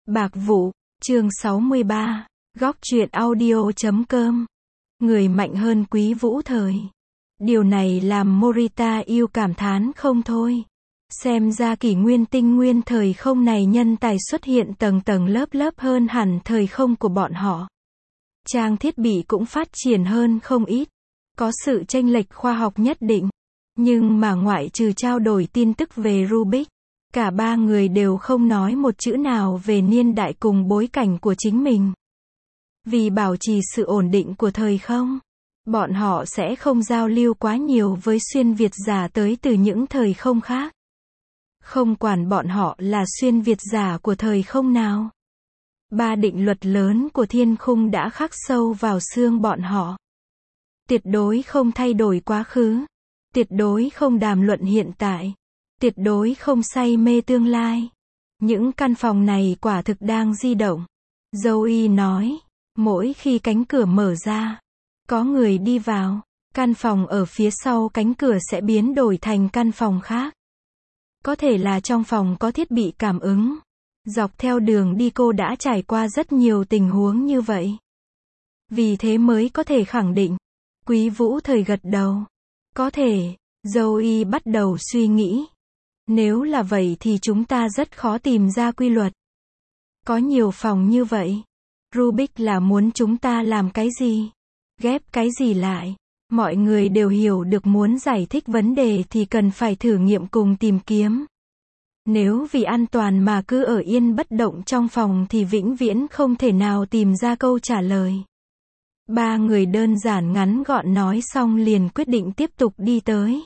Bạc vụ, chương 63, góc truyện audio.com. Người mạnh hơn Quý Vũ Thời. Điều này làm Morita yêu cảm thán không thôi. Xem ra kỷ nguyên tinh nguyên thời không này nhân tài xuất hiện tầng tầng lớp lớp hơn hẳn thời không của bọn họ. Trang thiết bị cũng phát triển hơn không ít. Có sự chênh lệch khoa học nhất định. Nhưng mà ngoại trừ trao đổi tin tức về Rubik, cả ba người đều không nói một chữ nào về niên đại cùng bối cảnh của chính mình. Vì bảo trì sự ổn định của thời không, bọn họ sẽ không giao lưu quá nhiều với xuyên Việt giả tới từ những thời không khác. Không quản bọn họ là xuyên Việt giả của thời không nào. Ba định luật lớn của thiên khung đã khắc sâu vào xương bọn họ. Tuyệt đối không thay đổi quá khứ. Tuyệt đối không đàm luận hiện tại. Tuyệt đối không say mê tương lai. Những căn phòng này quả thực đang di động. Zoe nói, mỗi khi cánh cửa mở ra, có người đi vào, căn phòng ở phía sau cánh cửa sẽ biến đổi thành căn phòng khác. Có thể là trong phòng có thiết bị cảm ứng. Dọc theo đường đi cô đã trải qua rất nhiều tình huống như vậy. Vì thế mới có thể khẳng định. Quý Vũ Thời gật đầu. Có thể, Zoe bắt đầu suy nghĩ. Nếu là vậy thì chúng ta rất khó tìm ra quy luật. Có nhiều phòng như vậy. Rubik là muốn chúng ta làm cái gì? Ghép cái gì lại? Mọi người đều hiểu được muốn giải thích vấn đề thì cần phải thử nghiệm cùng tìm kiếm. Nếu vì an toàn mà cứ ở yên bất động trong phòng thì vĩnh viễn không thể nào tìm ra câu trả lời. Ba người đơn giản ngắn gọn nói xong liền quyết định tiếp tục đi tới.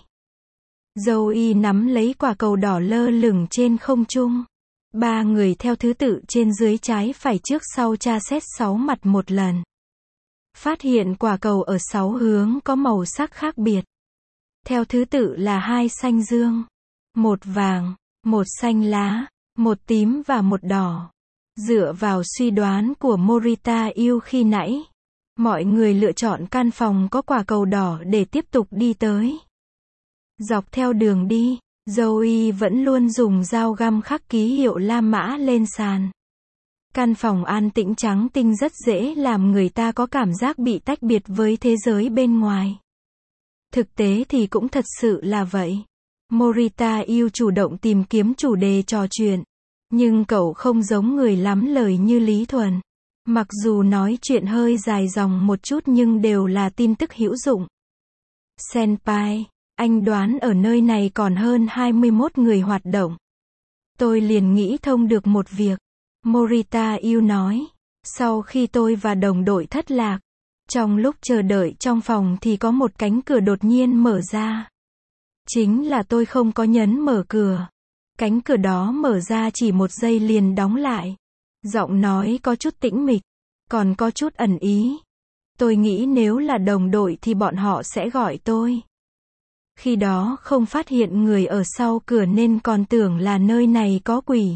Zoe nắm lấy quả cầu đỏ lơ lửng trên không trung. Ba người theo thứ tự trên dưới trái phải trước sau tra xét 6 mặt một lần. Phát hiện quả cầu ở 6 hướng có màu sắc khác biệt. Theo thứ tự là 2 xanh dương, 1 vàng, 1 xanh lá, 1 tím và 1 đỏ. Dựa vào suy đoán của Morita yêu khi nãy, mọi người lựa chọn căn phòng có quả cầu đỏ để tiếp tục đi tới. Dọc theo đường đi, Zoe vẫn luôn dùng dao găm khắc ký hiệu La Mã lên sàn. Căn phòng an tĩnh trắng tinh rất dễ làm người ta có cảm giác bị tách biệt với thế giới bên ngoài. Thực tế thì cũng thật sự là vậy. Morita yêu chủ động tìm kiếm chủ đề trò chuyện. Nhưng cậu không giống người lắm lời như Lý Thuần. Mặc dù nói chuyện hơi dài dòng một chút nhưng đều là tin tức hữu dụng. Senpai, anh đoán ở nơi này còn hơn 21 người hoạt động. Tôi liền nghĩ thông được một việc. Morita yêu nói. Sau khi tôi và đồng đội thất lạc, trong lúc chờ đợi trong phòng thì có một cánh cửa đột nhiên mở ra. Chính là tôi không có nhấn mở cửa. Cánh cửa đó mở ra chỉ một giây liền đóng lại. Giọng nói có chút tĩnh mịch, còn có chút ẩn ý. Tôi nghĩ nếu là đồng đội thì bọn họ sẽ gọi tôi. Khi đó không phát hiện người ở sau cửa nên còn tưởng là nơi này có quỷ.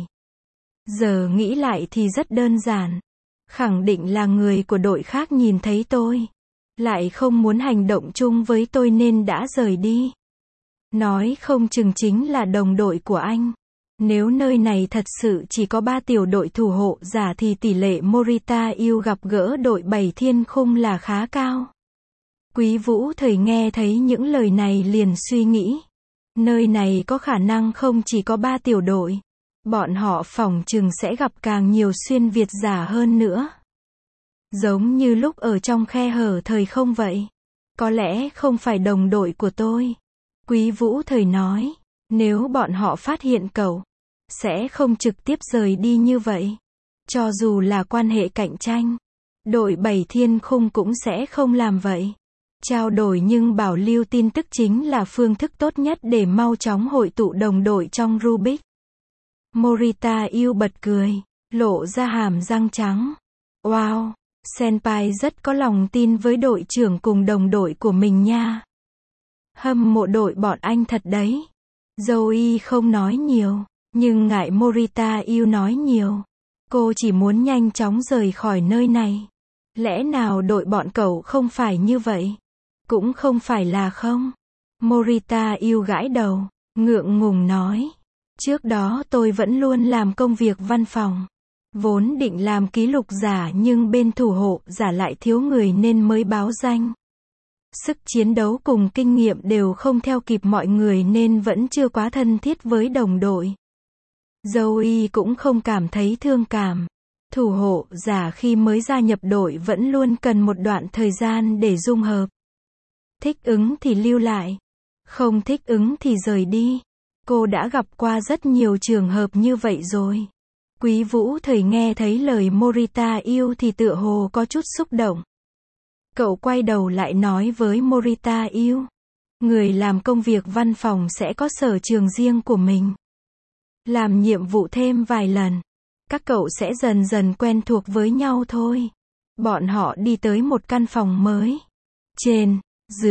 Giờ nghĩ lại thì rất đơn giản. Khẳng định là người của đội khác nhìn thấy tôi. Lại không muốn hành động chung với tôi nên đã rời đi. Nói không chừng chính là đồng đội của anh. Nếu nơi này thật sự chỉ có 3 tiểu đội thủ hộ giả thì tỷ lệ Morita yêu gặp gỡ đội 7 thiên khung là khá cao. Quý Vũ Thời nghe thấy những lời này liền suy nghĩ. Nơi này có khả năng không chỉ có 3 tiểu đội. Bọn họ phỏng chừng sẽ gặp càng nhiều xuyên Việt giả hơn nữa. Giống như lúc ở trong khe hở thời không vậy. Có lẽ không phải đồng đội của tôi. Quý Vũ Thời nói. Nếu bọn họ phát hiện cậu, sẽ không trực tiếp rời đi như vậy. Cho dù là quan hệ cạnh tranh, đội 7 thiên khung cũng sẽ không làm vậy. Trao đổi nhưng bảo lưu tin tức chính là phương thức tốt nhất để mau chóng hội tụ đồng đội trong Rubik. Morita yêu bật cười, lộ ra hàm răng trắng. Wow, Senpai rất có lòng tin với đội trưởng cùng đồng đội của mình nha. Hâm mộ đội bọn anh thật đấy. Zoe không nói nhiều, nhưng ngại Morita yêu nói nhiều. Cô chỉ muốn nhanh chóng rời khỏi nơi này. Lẽ nào đội bọn cậu không phải như vậy? Cũng không phải là không. Morita yêu gãi đầu, ngượng ngùng nói. Trước đó tôi vẫn luôn làm công việc văn phòng. Vốn định làm ký lục giả nhưng bên thủ hộ giả lại thiếu người nên mới báo danh. Sức chiến đấu cùng kinh nghiệm đều không theo kịp mọi người nên vẫn chưa quá thân thiết với đồng đội. Joey cũng không cảm thấy thương cảm. Thủ hộ giả khi mới gia nhập đội vẫn luôn cần một đoạn thời gian để dung hợp. Thích ứng thì lưu lại, không thích ứng thì rời đi. Cô đã gặp qua rất nhiều trường hợp như vậy rồi. Quý Vũ Thời nghe thấy lời Morita yêu thì tựa hồ có chút xúc động. Cậu quay đầu lại nói với Morita yêu. Người làm công việc văn phòng sẽ có sở trường riêng của mình. Làm nhiệm vụ thêm vài lần, các cậu sẽ dần dần quen thuộc với nhau thôi. Bọn họ đi tới một căn phòng mới. Trên,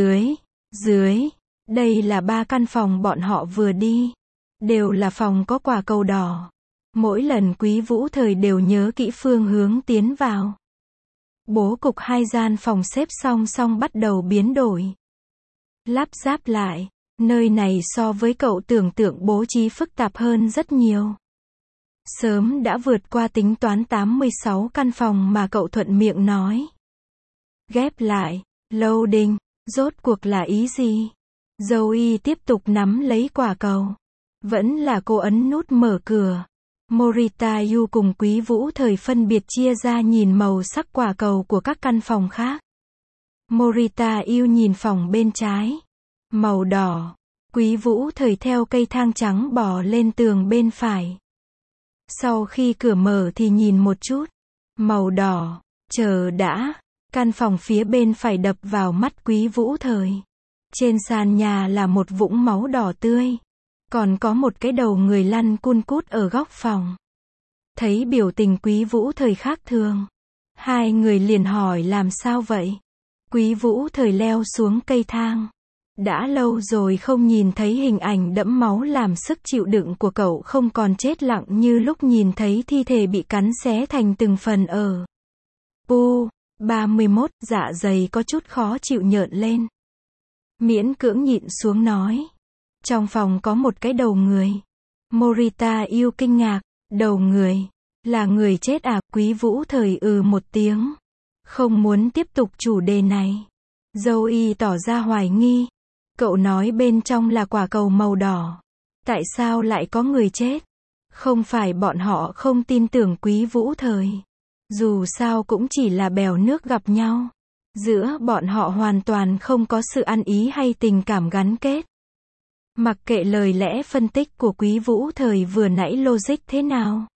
dưới. Đây là 3 căn phòng bọn họ vừa đi. Đều là phòng có quả cầu đỏ. Mỗi lần Quý Vũ Thời đều nhớ kỹ phương hướng tiến vào. Bố cục 2 gian phòng xếp song song bắt đầu biến đổi. Lắp ráp lại, nơi này so với cậu tưởng tượng bố trí phức tạp hơn rất nhiều. Sớm đã vượt qua tính toán 86 căn phòng mà cậu thuận miệng nói. Ghép lại, loading, rốt cuộc là ý gì? Joey tiếp tục nắm lấy quả cầu. Vẫn là cô ấn nút mở cửa. Morita Yu cùng Quý Vũ Thời phân biệt chia ra nhìn màu sắc quả cầu của các căn phòng khác. Morita Yu nhìn phòng bên trái. Màu đỏ. Quý Vũ Thời theo cây thang trắng bò lên tường bên phải. Sau khi cửa mở thì nhìn một chút. Màu đỏ. Chờ đã. Căn phòng phía bên phải đập vào mắt Quý Vũ Thời. Trên sàn nhà là một vũng máu đỏ tươi. Còn có một cái đầu người lăn cun cút ở góc phòng. Thấy biểu tình Quý Vũ Thời khác thường. Hai người liền hỏi làm sao vậy? Quý Vũ Thời leo xuống cây thang. Đã lâu rồi không nhìn thấy hình ảnh đẫm máu làm sức chịu đựng của cậu không còn chết lặng như lúc nhìn thấy thi thể bị cắn xé thành từng phần ở. 31, dạ dày có chút khó chịu nhợn lên. Miễn cưỡng nhịn xuống nói. Trong phòng có một cái đầu người. Morita yêu kinh ngạc. Đầu người. Là người chết à? Quý Vũ Thời một tiếng. Không muốn tiếp tục chủ đề này. Joey tỏ ra hoài nghi. Cậu nói bên trong là quả cầu màu đỏ. Tại sao lại có người chết? Không phải bọn họ không tin tưởng Quý Vũ Thời. Dù sao cũng chỉ là bèo nước gặp nhau. Giữa bọn họ hoàn toàn không có sự ăn ý hay tình cảm gắn kết. Mặc kệ lời lẽ phân tích của Quý Vũ Thời vừa nãy logic thế nào.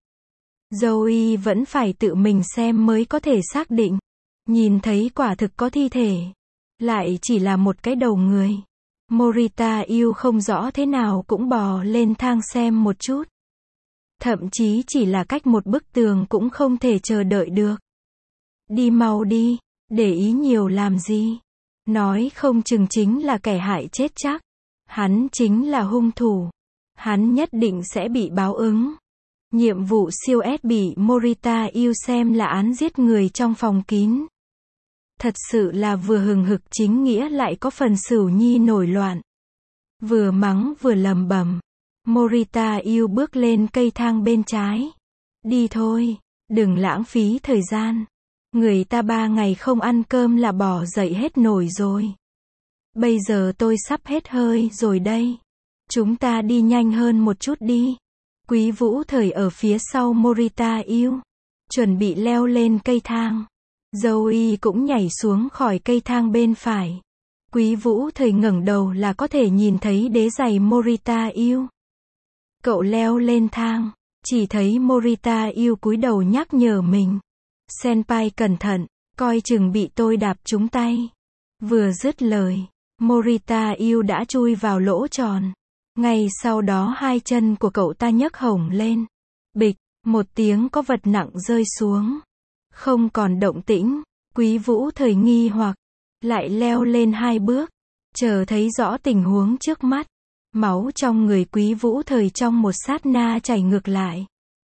Joey vẫn phải tự mình xem mới có thể xác định. Nhìn thấy quả thực có thi thể. Lại chỉ là một cái đầu người. Morita yêu không rõ thế nào cũng bò lên thang xem một chút. Thậm chí chỉ là cách một bức tường cũng không thể chờ đợi được. Đi mau đi, để ý nhiều làm gì. Nói không chừng chính là kẻ hại chết chắc. Hắn chính là hung thủ. Hắn nhất định sẽ bị báo ứng. Nhiệm vụ siêu S bị Morita yêu xem là án giết người trong phòng kín. Thật sự là vừa hừng hực chính nghĩa lại có phần Sửu Nhi nổi loạn. Vừa mắng vừa lầm bầm. Morita yêu bước lên cây thang bên trái. Đi thôi, đừng lãng phí thời gian. Người ta 3 ngày không ăn cơm là bỏ dậy hết nổi rồi. Bây giờ tôi sắp hết hơi rồi đây. Chúng ta đi nhanh hơn một chút đi. Quý Vũ Thời ở phía sau Morita yêu. Chuẩn bị leo lên cây thang. Joey cũng nhảy xuống khỏi cây thang bên phải. Quý Vũ Thời ngẩng đầu là có thể nhìn thấy đế giày Morita yêu. Cậu leo lên thang. Chỉ thấy Morita yêu cúi đầu nhắc nhở mình. Senpai cẩn thận, coi chừng bị tôi đạp trúng tay. Vừa dứt lời. Morita yêu đã chui vào lỗ tròn. Ngay sau đó 2 chân của cậu ta nhấc hổng lên. Bịch, một tiếng có vật nặng rơi xuống. Không còn động tĩnh. Quý Vũ Thời nghi hoặc. Lại leo lên 2 bước. Chờ thấy rõ tình huống trước mắt. Máu trong người Quý Vũ Thời trong một sát na chảy ngược lại.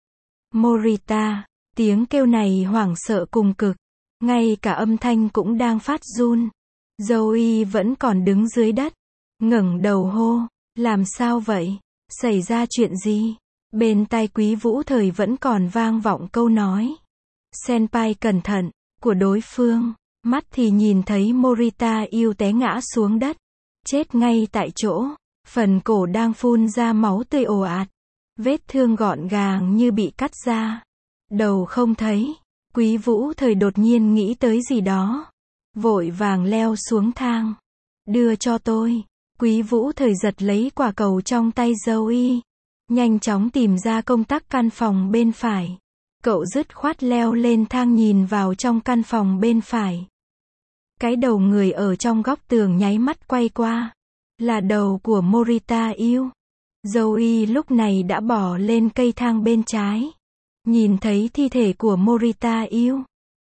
Morita, tiếng kêu này hoảng sợ cùng cực. Ngay cả âm thanh cũng đang phát run. Joey vẫn còn đứng dưới đất. Ngẩng đầu hô. Làm sao vậy? Xảy ra chuyện gì? Bên tai Quý Vũ Thời vẫn còn vang vọng câu nói "Senpai cẩn thận" của đối phương. Mắt thì nhìn thấy Morita yêu té ngã xuống đất, chết ngay tại chỗ. Phần cổ đang phun ra máu tươi ồ ạt. Vết thương gọn gàng như bị cắt ra. Đầu không thấy. Quý Vũ Thời đột nhiên nghĩ tới gì đó. Vội vàng leo xuống thang. Đưa cho tôi. Quý Vũ Thời giật lấy quả cầu trong tay Zoe. Nhanh chóng tìm ra công tắc căn phòng bên phải. Cậu dứt khoát leo lên thang nhìn vào trong căn phòng bên phải. Cái đầu người ở trong góc tường nháy mắt quay qua. Là đầu của Morita yêu. Zoe lúc này đã bò lên cây thang bên trái. Nhìn thấy thi thể của Morita yêu.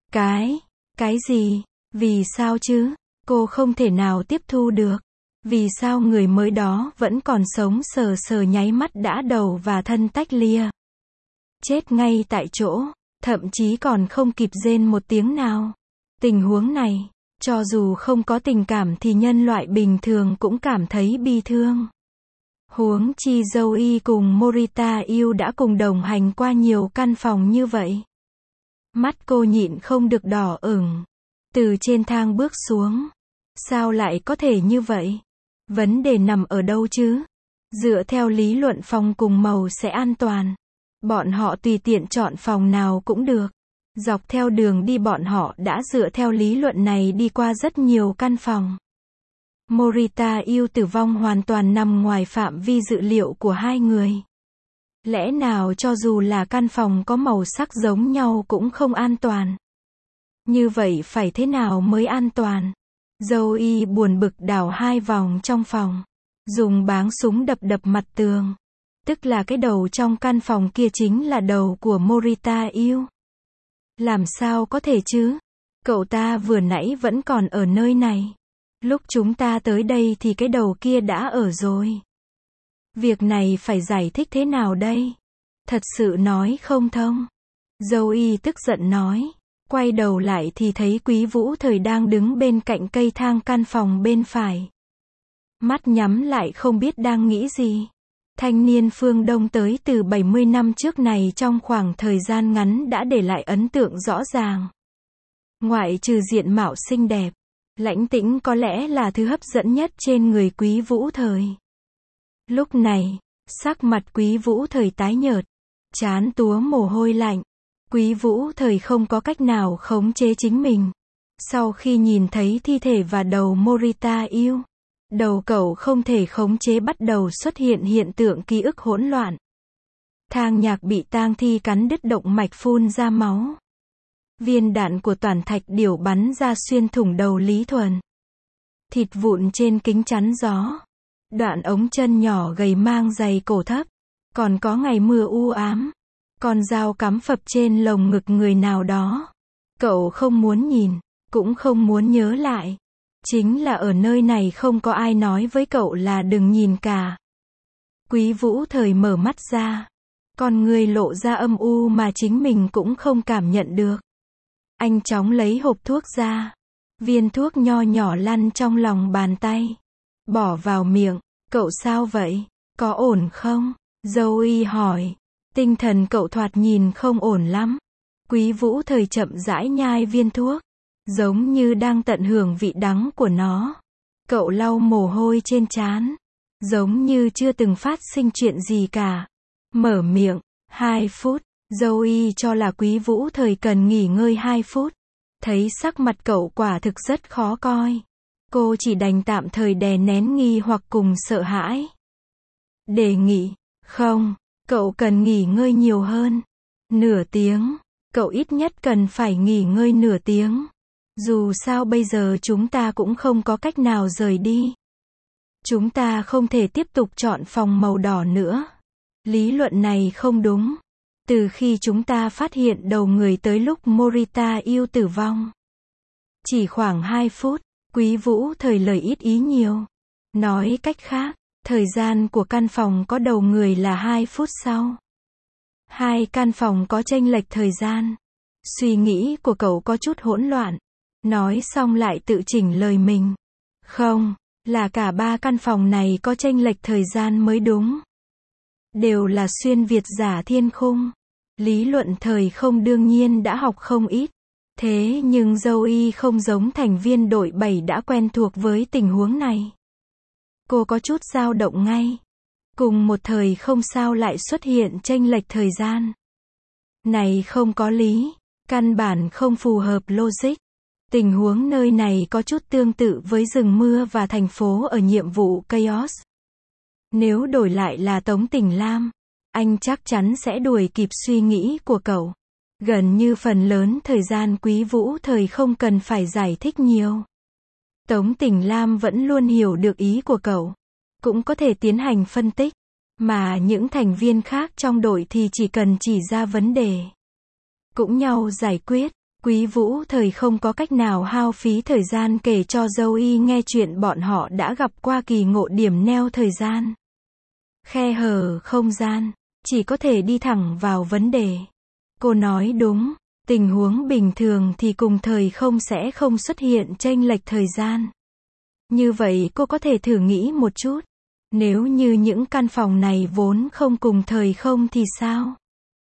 Cái gì? Vì sao chứ? Cô không thể nào tiếp thu được. Vì sao người mới đó vẫn còn sống sờ sờ nháy mắt đã đầu và thân tách lìa. Chết ngay tại chỗ, thậm chí còn không kịp rên một tiếng nào. Tình huống này, cho dù không có tình cảm thì nhân loại bình thường cũng cảm thấy bi thương. Huống chi Zoe cùng Morita yêu đã cùng đồng hành qua nhiều căn phòng như vậy. Mắt cô nhịn không được đỏ ửng. Từ trên thang bước xuống. Sao lại có thể như vậy? Vấn đề nằm ở đâu chứ? Dựa theo lý luận phòng cùng màu sẽ an toàn. Bọn họ tùy tiện chọn phòng nào cũng được. Dọc theo đường đi bọn họ đã dựa theo lý luận này đi qua rất nhiều căn phòng. Morita yêu tử vong hoàn toàn nằm ngoài phạm vi dự liệu của hai người. Lẽ nào cho dù là căn phòng có màu sắc giống nhau cũng không an toàn? Như vậy phải thế nào mới an toàn? Zoe buồn bực đảo 2 vòng trong phòng. Dùng báng súng đập mặt tường. Tức là cái đầu trong căn phòng kia chính là đầu của Morita yêu. Làm sao có thể chứ? Cậu ta vừa nãy vẫn còn ở nơi này. Lúc chúng ta tới đây thì cái đầu kia đã ở rồi. Việc này phải giải thích thế nào đây? Thật sự nói không thông. Zoe tức giận nói. Quay đầu lại thì thấy Quý Vũ Thời đang đứng bên cạnh cây thang căn phòng bên phải. Mắt nhắm lại không biết đang nghĩ gì. Thanh niên phương Đông tới từ 70 năm trước này trong khoảng thời gian ngắn đã để lại ấn tượng rõ ràng. Ngoại trừ diện mạo xinh đẹp, lãnh tĩnh có lẽ là thứ hấp dẫn nhất trên người Quý Vũ Thời. Lúc này, sắc mặt Quý Vũ Thời tái nhợt, trán túa mồ hôi lạnh. Quý Vũ Thời không có cách nào khống chế chính mình. Sau khi nhìn thấy thi thể và đầu Morita yêu, đầu cậu không thể khống chế bắt đầu xuất hiện hiện tượng ký ức hỗn loạn. Thang nhạc bị tang thi cắn đứt động mạch phun ra máu. Viên đạn của Toản Thạch Điểu bắn ra xuyên thủng đầu Lý Thuần. Thịt vụn trên kính chắn gió. Đoạn ống chân nhỏ gầy mang giày cổ thấp. Còn có ngày mưa u ám. Con dao cắm phập trên lồng ngực người nào đó. Cậu không muốn nhìn, cũng không muốn nhớ lại. Chính là ở nơi này không có ai nói với cậu là đừng nhìn cả. Quý Vũ Thời mở mắt ra. Con người lộ ra âm u mà chính mình cũng không cảm nhận được. Anh chóng lấy hộp thuốc ra. Viên thuốc nho nhỏ lăn trong lòng bàn tay. Bỏ vào miệng. Cậu sao vậy? Có ổn không? Zoe hỏi. Tinh thần cậu thoạt nhìn không ổn lắm. Quý Vũ Thời chậm rãi nhai viên thuốc. Giống như đang tận hưởng vị đắng của nó. Cậu lau mồ hôi trên trán. Giống như chưa từng phát sinh chuyện gì cả. Mở miệng. 2 phút. Zoe cho là Quý Vũ Thời cần nghỉ ngơi 2 phút. Thấy sắc mặt cậu quả thực rất khó coi. Cô chỉ đành tạm thời đè nén nghi hoặc cùng sợ hãi. Đề nghị. Không. Cậu cần nghỉ ngơi nhiều hơn. Nửa tiếng. Cậu ít nhất cần phải nghỉ ngơi nửa tiếng. Dù sao bây giờ chúng ta cũng không có cách nào rời đi. Chúng ta không thể tiếp tục chọn phòng màu đỏ nữa. Lý luận này không đúng. Từ khi chúng ta phát hiện đầu người tới lúc Morita yêu tử vong. Chỉ khoảng 2 phút, Quý Vũ Thời lời ít ý nhiều. Nói cách khác, thời gian của căn phòng có đầu người là 2 phút sau. 2 căn phòng có chênh lệch thời gian. Suy nghĩ của cậu có chút hỗn loạn. Nói xong lại tự chỉnh lời mình. Không, là cả 3 căn phòng này có chênh lệch thời gian mới đúng. đều là xuyên Việt giả thiên khung. Lý luận thời không đương nhiên đã học không ít. Thế nhưng Zoe không giống thành viên đội 7 đã quen thuộc với tình huống này. Cô có chút dao động ngay. Cùng một thời không sao lại xuất hiện chênh lệch thời gian. Này không có lý, căn bản không phù hợp logic. Tình huống nơi này có chút tương tự với rừng mưa và thành phố ở nhiệm vụ Chaos. Nếu đổi lại là Tống Tình Lam, anh chắc chắn sẽ đuổi kịp suy nghĩ của cậu. Gần như phần lớn thời gian Quý Vũ Thời không cần phải giải thích nhiều. Tống Tình Lam vẫn luôn hiểu được ý của cậu. Cũng có thể tiến hành phân tích. Mà những thành viên khác trong đội thì chỉ cần chỉ ra vấn đề. Cũng nhau giải quyết. Quý Vũ Thời không có cách nào hao phí thời gian kể cho Zoe nghe chuyện bọn họ đã gặp qua kỳ ngộ điểm neo thời gian. Khe hở không gian. Chỉ có thể đi thẳng vào vấn đề. Cô nói đúng. Tình huống bình thường thì cùng thời không sẽ không xuất hiện chênh lệch thời gian. Như vậy cô có thể thử nghĩ một chút. Nếu như những căn phòng này vốn không cùng thời không thì sao?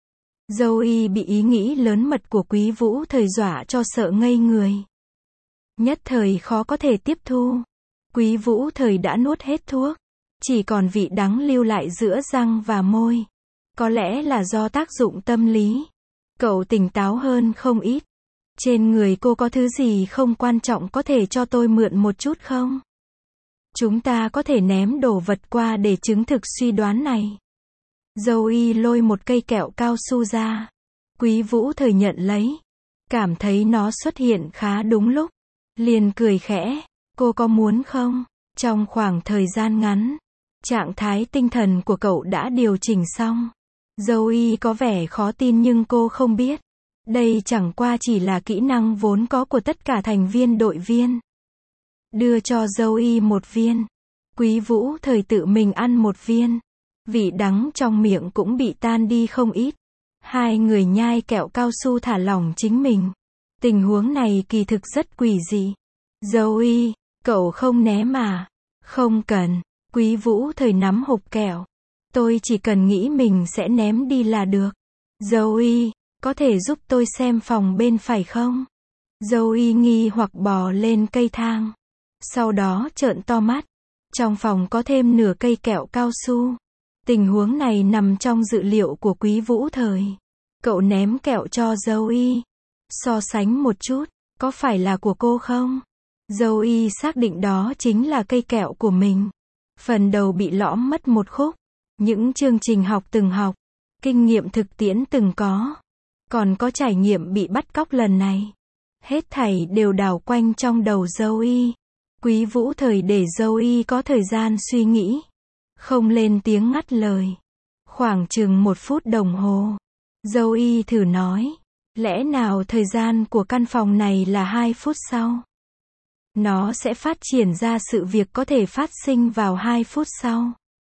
Zoe bị ý nghĩ lớn mật của Quý Vũ Thời dọa cho sợ ngây người. Nhất thời khó có thể tiếp thu. Quý Vũ Thời đã nuốt hết thuốc. Chỉ còn vị đắng lưu lại giữa răng và môi. Có lẽ là do tác dụng tâm lý. Cậu tỉnh táo hơn không ít. Trên người cô có thứ gì không quan trọng có thể cho tôi mượn một chút không? Chúng ta có thể ném đồ vật qua để chứng thực suy đoán này. Zoe lôi một cây kẹo cao su ra. Quý Vũ Thời nhận lấy. Cảm thấy nó xuất hiện khá đúng lúc. Liền cười khẽ. Cô có muốn không? Trong khoảng thời gian ngắn, trạng thái tinh thần của cậu đã điều chỉnh xong. Zoe có vẻ khó tin nhưng cô không biết. Đây chẳng qua chỉ là kỹ năng vốn có của tất cả thành viên đội viên. Đưa cho Zoe một viên. Quý Vũ Thời tự mình ăn một viên. Vị đắng trong miệng cũng bị tan đi không ít. Hai người nhai kẹo cao su thả lỏng chính mình. Tình huống này kỳ thực rất quỷ dị. Zoe, cậu không ném à? Không cần. Quý Vũ Thời nắm hộp kẹo. Tôi chỉ cần nghĩ mình sẽ ném đi là được. Zoe, có thể giúp tôi xem phòng bên phải không? Zoe nghi hoặc bò lên cây thang. Sau đó trợn to mắt. Trong phòng có thêm nửa cây kẹo cao su. Tình huống này nằm trong dự liệu của Quý Vũ Thời. Cậu ném kẹo cho Zoe. So sánh một chút, có phải là của cô không? Zoe xác định đó chính là cây kẹo của mình. Phần đầu bị lõm mất một khúc. Những chương trình học từng học. Kinh nghiệm thực tiễn từng có. Còn có trải nghiệm bị bắt cóc lần này. Hết thảy đều đảo quanh trong đầu Zoe. Quý Vũ Thời để Zoe có thời gian suy nghĩ. Không lên tiếng ngắt lời. Khoảng chừng 1 phút đồng hồ. Zoe thử nói. Lẽ nào thời gian của căn phòng này là 2 phút sau? Nó sẽ phát triển ra sự việc có thể phát sinh vào 2 phút sau.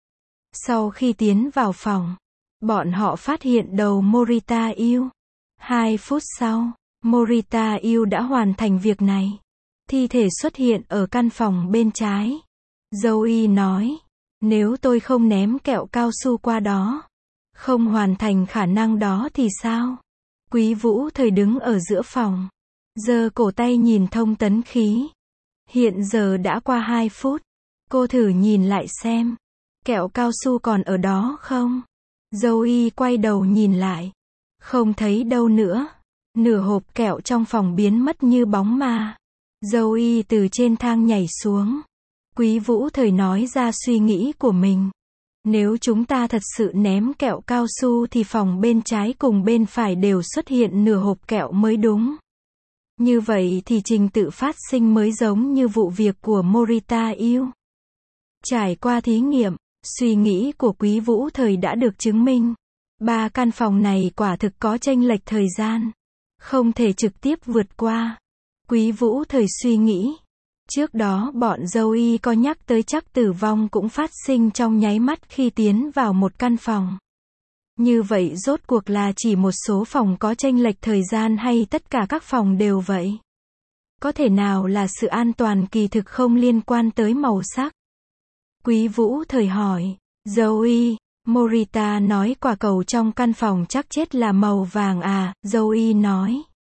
Sau khi tiến vào phòng, bọn họ phát hiện đầu Morita yêu. 2 phút sau, Morita yêu đã hoàn thành việc này. Thi thể xuất hiện ở căn phòng bên trái. Zoe nói, nếu tôi không ném kẹo cao su qua đó, không hoàn thành khả năng đó thì sao? Quý Vũ Thời đứng ở giữa phòng, giơ cổ tay nhìn thông tấn khí. Hiện giờ đã qua 2 phút. Cô thử nhìn lại xem. Kẹo cao su còn ở đó không? Zoe quay đầu nhìn lại. Không thấy đâu nữa. Nửa hộp kẹo trong phòng biến mất như bóng ma. Zoe từ trên thang nhảy xuống. Quý Vũ Thời nói ra suy nghĩ của mình. Nếu chúng ta thật sự ném kẹo cao su thì phòng bên trái cùng bên phải đều xuất hiện nửa hộp kẹo mới đúng. Như vậy thì trình tự phát sinh mới giống như vụ việc của Morita yêu. Trải qua thí nghiệm, suy nghĩ của Quý Vũ Thời đã được chứng minh. 3 căn phòng này quả thực có chênh lệch thời gian. Không thể trực tiếp vượt qua. Quý Vũ Thời suy nghĩ. Trước đó bọn Zoe có nhắc tới chắc tử vong cũng phát sinh trong nháy mắt khi tiến vào một căn phòng. Như vậy rốt cuộc là chỉ một số phòng có chênh lệch thời gian hay tất cả các phòng đều vậy? Có thể nào là sự an toàn kỳ thực không liên quan tới màu sắc? Quý Vũ Thời hỏi, Zoe, Morita nói quả cầu trong căn phòng chắc chết là màu vàng à, Joey nói.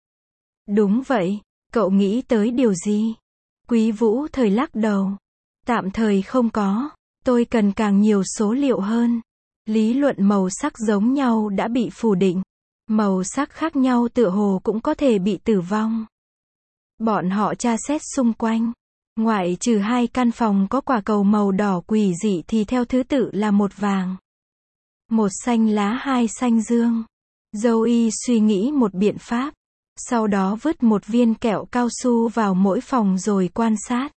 Đúng vậy, cậu nghĩ tới điều gì? Quý Vũ Thời lắc đầu. Tạm thời không có, tôi cần càng nhiều số liệu hơn. Lý luận màu sắc giống nhau đã bị phủ định. Màu sắc khác nhau tựa hồ cũng có thể bị tử vong. Bọn họ tra xét xung quanh. Ngoại trừ 2 căn phòng có quả cầu màu đỏ quỷ dị thì theo thứ tự là 1 vàng, 1 xanh lá, 2 xanh dương. Joey suy nghĩ một biện pháp. Sau đó vứt 1 viên kẹo cao su vào mỗi phòng rồi quan sát.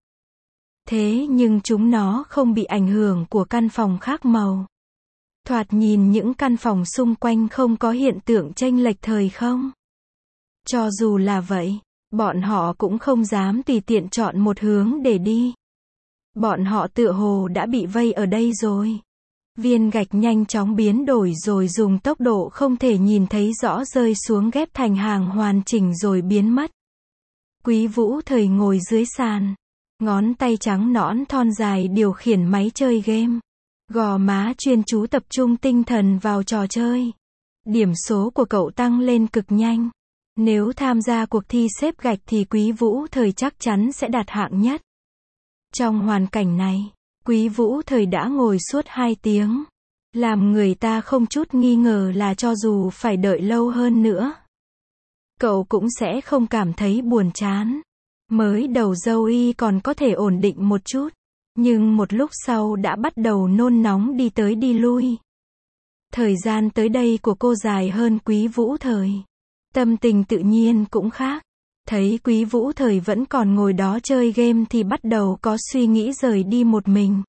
Thế nhưng chúng nó không bị ảnh hưởng của căn phòng khác màu. Thoạt nhìn những căn phòng xung quanh không có hiện tượng chênh lệch thời không. Cho dù là vậy, bọn họ cũng không dám tùy tiện chọn một hướng để đi. Bọn họ tựa hồ đã bị vây ở đây rồi. Viên gạch nhanh chóng biến đổi rồi dùng tốc độ không thể nhìn thấy rõ rơi xuống ghép thành hàng hoàn chỉnh rồi biến mất. Quý Vũ Thời ngồi dưới sàn. Ngón tay trắng nõn thon dài điều khiển máy chơi game. Gò má chuyên chú tập trung tinh thần vào trò chơi. Điểm số của cậu tăng lên cực nhanh. Nếu tham gia cuộc thi xếp gạch thì Quý Vũ Thời chắc chắn sẽ đạt hạng nhất. Trong hoàn cảnh này, Quý Vũ Thời đã ngồi suốt 2 tiếng. Làm người ta không chút nghi ngờ là cho dù phải đợi lâu hơn nữa, cậu cũng sẽ không cảm thấy buồn chán. Mới đầu Joey còn có thể ổn định một chút. Nhưng một lúc sau đã bắt đầu nôn nóng đi tới đi lui. Thời gian tới đây của cô dài hơn Quý Vũ Thời. Tâm tình tự nhiên cũng khác. Thấy Quý Vũ Thời vẫn còn ngồi đó chơi game thì bắt đầu có suy nghĩ rời đi một mình.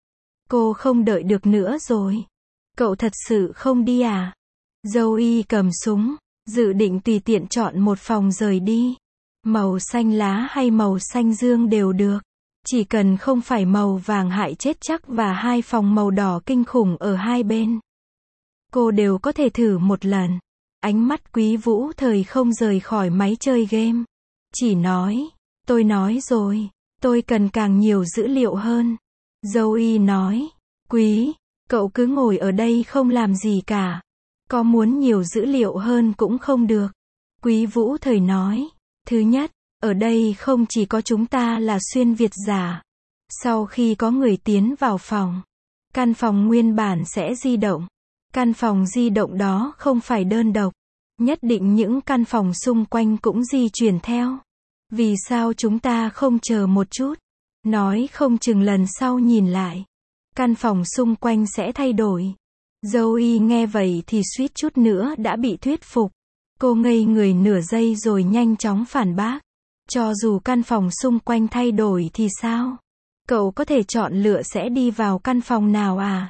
Cô không đợi được nữa rồi. Cậu thật sự không đi à? Joey cầm súng, dự định tùy tiện chọn một phòng rời đi. Màu xanh lá hay màu xanh dương đều được. Chỉ cần không phải màu vàng hại chết chắc và 2 phòng màu đỏ kinh khủng ở hai bên. Cô đều có thể thử một lần. Ánh mắt Quý Vũ Thời không rời khỏi máy chơi game. Chỉ nói, tôi nói rồi, tôi cần càng nhiều dữ liệu hơn. Joey nói, Quý, cậu cứ ngồi ở đây không làm gì cả. Có muốn nhiều dữ liệu hơn cũng không được. Quý Vũ Thời nói, thứ nhất, ở đây không chỉ có chúng ta là xuyên Việt giả. Sau khi có người tiến vào phòng, căn phòng nguyên bản sẽ di động. Căn phòng di động đó không phải đơn độc. Nhất định những căn phòng xung quanh cũng di chuyển theo. Vì sao chúng ta không chờ một chút? Nói không chừng lần sau nhìn lại, căn phòng xung quanh sẽ thay đổi. Joey nghe vậy thì suýt chút nữa đã bị thuyết phục. Cô ngây người nửa giây rồi nhanh chóng phản bác. Cho dù căn phòng xung quanh thay đổi thì sao? Cậu có thể chọn lựa sẽ đi vào căn phòng nào à?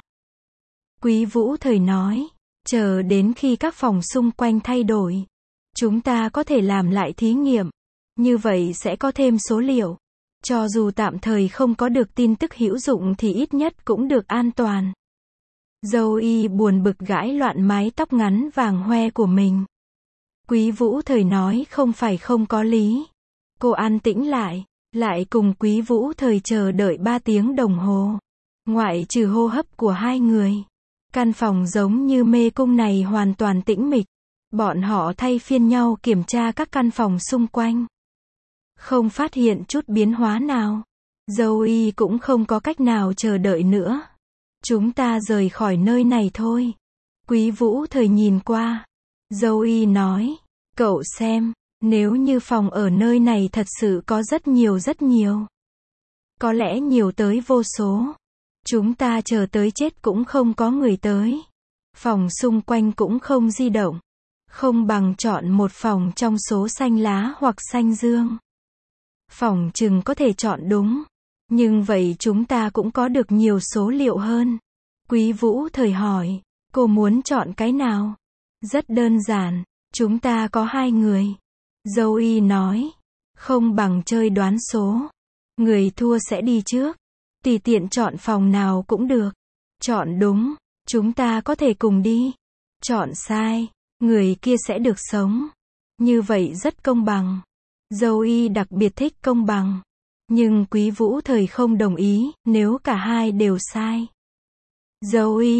Quý Vũ Thời nói, chờ đến khi các phòng xung quanh thay đổi, chúng ta có thể làm lại thí nghiệm. Như vậy sẽ có thêm số liệu. Cho dù tạm thời không có được tin tức hữu dụng thì ít nhất cũng được an toàn. Joey buồn bực gãi loạn mái tóc ngắn vàng hoe của mình. Quý Vũ Thời nói không phải không có lý. Cô an tĩnh lại cùng Quý Vũ Thời chờ đợi 3 tiếng đồng hồ. Ngoại trừ hô hấp của 2 người, căn phòng giống như mê cung này hoàn toàn tĩnh mịch. Bọn họ thay phiên nhau kiểm tra các căn phòng xung quanh. Không phát hiện chút biến hóa nào. Joey cũng không có cách nào chờ đợi nữa. Chúng ta rời khỏi nơi này thôi. Quý Vũ Thời nhìn qua. Joey nói, cậu xem, nếu như phòng ở nơi này thật sự có rất nhiều. Có lẽ nhiều tới vô số. Chúng ta chờ tới chết cũng không có người tới. Phòng xung quanh cũng không di động. Không bằng chọn một phòng trong số xanh lá hoặc xanh dương. Phỏng chừng có thể chọn đúng. Nhưng vậy chúng ta cũng có được nhiều số liệu hơn. Quý Vũ Thời hỏi, cô muốn chọn cái nào? Rất đơn giản, chúng ta có 2 người. Joey nói, không bằng chơi đoán số. Người thua sẽ đi trước. Tùy tiện chọn phòng nào cũng được. Chọn đúng, chúng ta có thể cùng đi. Chọn sai, người kia sẽ được sống. Như vậy rất công bằng. Joey đặc biệt thích công bằng. Nhưng Quý Vũ Thời không đồng ý, nếu cả hai đều sai. Joey,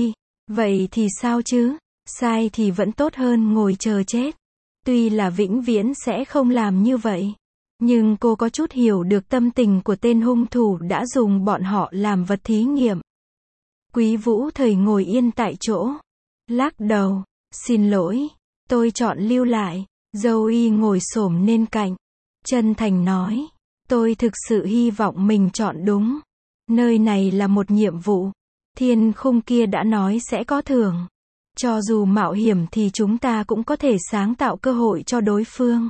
Vậy thì sao chứ? Sai thì vẫn tốt hơn ngồi chờ chết. Tuy là vĩnh viễn sẽ không làm như vậy. Nhưng cô có chút hiểu được tâm tình của tên hung thủ đã dùng bọn họ làm vật thí nghiệm. Quý Vũ Thời ngồi yên tại chỗ. Lắc đầu. Xin lỗi. Tôi chọn lưu lại. Joey ngồi xổm bên cạnh. Chân thành nói. Tôi thực sự hy vọng mình chọn đúng. Nơi này là một nhiệm vụ. Thiên khung kia đã nói sẽ có thưởng. Cho dù mạo hiểm thì chúng ta cũng có thể sáng tạo cơ hội cho đối phương.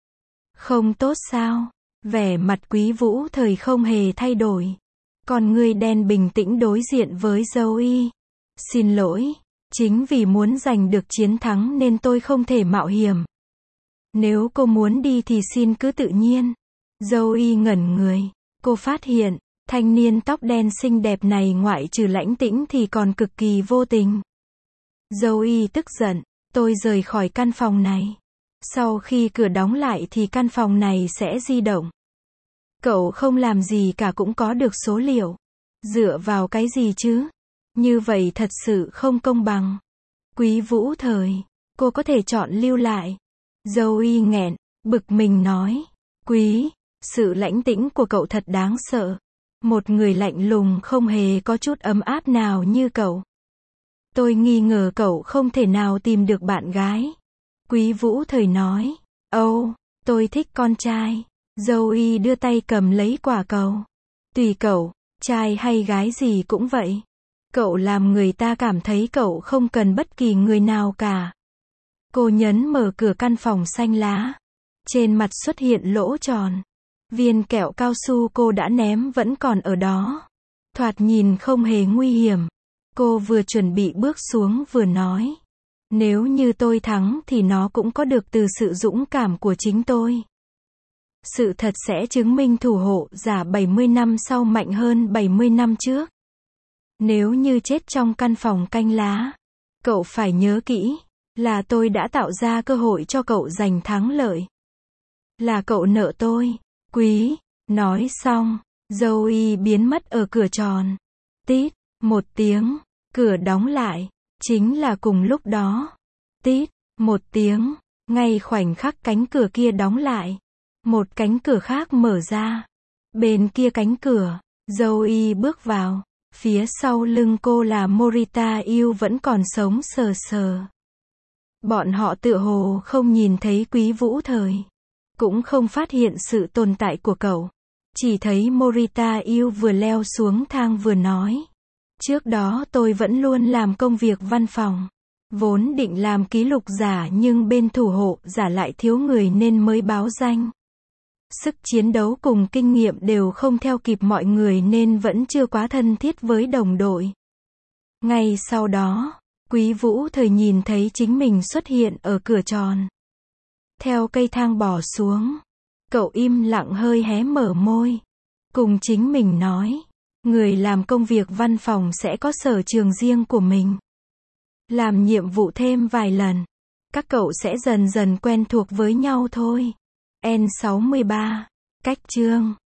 Không tốt sao? Vẻ mặt Quý Vũ Thời không hề thay đổi. Con ngươi đen bình tĩnh đối diện với Joey. Xin lỗi. Chính vì muốn giành được chiến thắng nên tôi không thể mạo hiểm. Nếu cô muốn đi thì xin cứ tự nhiên. Joey ngẩn người. Cô phát hiện, thanh niên tóc đen xinh đẹp này ngoại trừ lãnh tĩnh thì còn cực kỳ vô tình. Joey tức giận. Tôi rời khỏi căn phòng này. Sau khi cửa đóng lại thì căn phòng này sẽ di động. Cậu không làm gì cả cũng có được số liệu. Dựa vào cái gì chứ? Như vậy thật sự không công bằng. Quý Vũ Thời. Cô có thể chọn lưu lại. Joey nghẹn, bực mình nói. Quý, sự lãnh tĩnh của cậu thật đáng sợ. Một người lạnh lùng không hề có chút ấm áp nào như cậu. Tôi nghi ngờ cậu không thể nào tìm được bạn gái. Quý Vũ Thời nói. Tôi thích con trai. Joey đưa tay cầm lấy quả cầu. Tùy cậu, trai hay gái gì cũng vậy. Cậu làm người ta cảm thấy cậu không cần bất kỳ người nào cả. Cô nhấn mở cửa căn phòng xanh lá. Trên mặt xuất hiện lỗ tròn. Viên kẹo cao su cô đã ném vẫn còn ở đó. Thoạt nhìn không hề nguy hiểm. Cô vừa chuẩn bị bước xuống vừa nói. Nếu như tôi thắng thì nó cũng có được từ sự dũng cảm của chính tôi. Sự thật sẽ chứng minh thủ hộ giả 70 năm sau mạnh hơn 70 năm trước. Nếu như chết trong căn phòng canh lá, cậu phải nhớ kỹ, là tôi đã tạo ra cơ hội cho cậu giành thắng lợi. Là cậu nợ tôi, Quý. Nói xong, Joey biến mất ở cửa tròn. Tít, một tiếng, cửa đóng lại. Chính là cùng lúc đó. Tít, một tiếng, ngay khoảnh khắc cánh cửa kia đóng lại. Một cánh cửa khác mở ra. Bên kia cánh cửa, Joey bước vào. Phía sau lưng cô là Morita yêu vẫn còn sống sờ sờ. Bọn họ tựa hồ không nhìn thấy Quý Vũ Thời. Cũng không phát hiện sự tồn tại của cậu. Chỉ thấy Morita yêu vừa leo xuống thang vừa nói. Trước đó tôi vẫn luôn làm công việc văn phòng. Vốn định làm ký lục giả nhưng bên thủ hộ giả lại thiếu người nên mới báo danh. Sức chiến đấu cùng kinh nghiệm đều không theo kịp mọi người nên vẫn chưa quá thân thiết với đồng đội. Ngay sau đó, Quý Vũ Thời nhìn thấy chính mình xuất hiện ở cửa tròn. Theo cây thang bỏ xuống, cậu im lặng hơi hé mở môi. Cùng chính mình nói, người làm công việc văn phòng sẽ có sở trường riêng của mình. Làm nhiệm vụ thêm vài lần, các cậu sẽ dần dần quen thuộc với nhau thôi. N63. Cách chương